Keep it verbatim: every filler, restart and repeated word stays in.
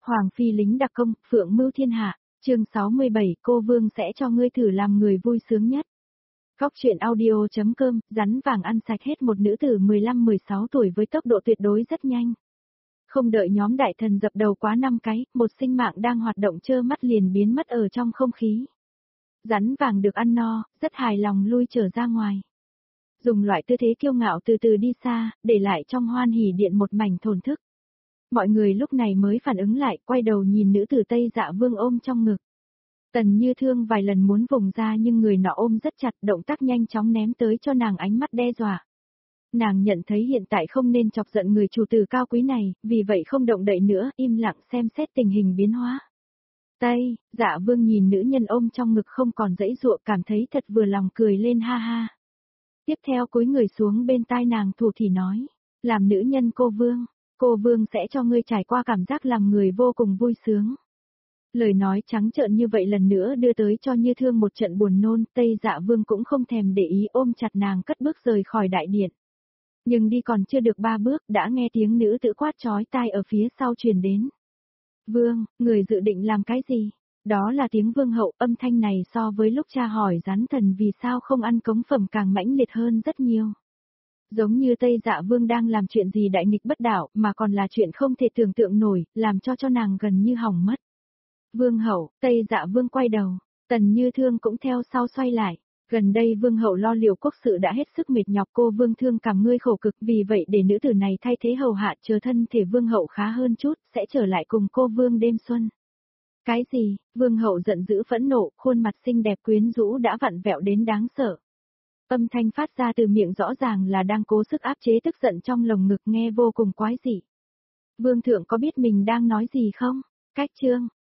Hoàng phi lính đặc công, phượng mưu thiên hạ, chương sáu mươi bảy, cô Vương sẽ cho ngươi thử làm người vui sướng nhất. Góc truyện audio.com, rắn vàng ăn sạch hết một nữ tử mười lăm mười sáu tuổi với tốc độ tuyệt đối rất nhanh. Không đợi nhóm đại thần dập đầu quá năm cái, một sinh mạng đang hoạt động trơ mắt liền biến mất ở trong không khí. Rắn vàng được ăn no, rất hài lòng lui trở ra ngoài. Dùng loại tư thế kiêu ngạo từ từ đi xa, để lại trong hoan hỉ điện một mảnh thổn thức. Mọi người lúc này mới phản ứng lại, quay đầu nhìn nữ tử Tây Dạ Vương ôm trong ngực. Tần Như Thương vài lần muốn vùng ra nhưng người nọ ôm rất chặt, động tác nhanh chóng ném tới cho nàng ánh mắt đe dọa. Nàng nhận thấy hiện tại không nên chọc giận người chủ tử cao quý này, vì vậy không động đậy nữa, im lặng xem xét tình hình biến hóa. Tây, Dạ Vương nhìn nữ nhân ôm trong ngực không còn dãy dụa, cảm thấy thật vừa lòng, cười lên ha ha. Tiếp theo cúi người xuống bên tai nàng thủ thỉ nói, làm nữ nhân cô Vương, cô Vương sẽ cho ngươi trải qua cảm giác làm người vô cùng vui sướng. Lời nói trắng trợn như vậy lần nữa đưa tới cho Như Thương một trận buồn nôn, Tây Dạ Vương cũng không thèm để ý, ôm chặt nàng cất bước rời khỏi đại điện. Nhưng đi còn chưa được ba bước đã nghe tiếng nữ tử quát chói tai ở phía sau truyền đến. Vương, người dự định làm cái gì? Đó là tiếng Vương hậu, âm thanh này so với lúc cha hỏi rắn thần vì sao không ăn cống phẩm càng mãnh liệt hơn rất nhiều. Giống như Tây Dạ Vương đang làm chuyện gì đại nghịch bất đạo mà còn là chuyện không thể tưởng tượng nổi, làm cho cho nàng gần như hỏng mất. Vương hậu, Tây Dạ Vương quay đầu, Tần Như Thương cũng theo sau xoay lại. Gần đây Vương hậu lo liệu quốc sự đã hết sức mệt nhọc, cô Vương thương cảm ngươi khổ cực, vì vậy để nữ tử này thay thế hầu hạ, chờ thân thể Vương hậu khá hơn chút, sẽ trở lại cùng cô Vương đêm xuân. Cái gì? Vương hậu giận dữ phẫn nộ, khuôn mặt xinh đẹp quyến rũ đã vặn vẹo đến đáng sợ. Âm thanh phát ra từ miệng rõ ràng là đang cố sức áp chế tức giận trong lồng ngực, nghe vô cùng quái dị. Vương thượng có biết mình đang nói gì không? Cách chương,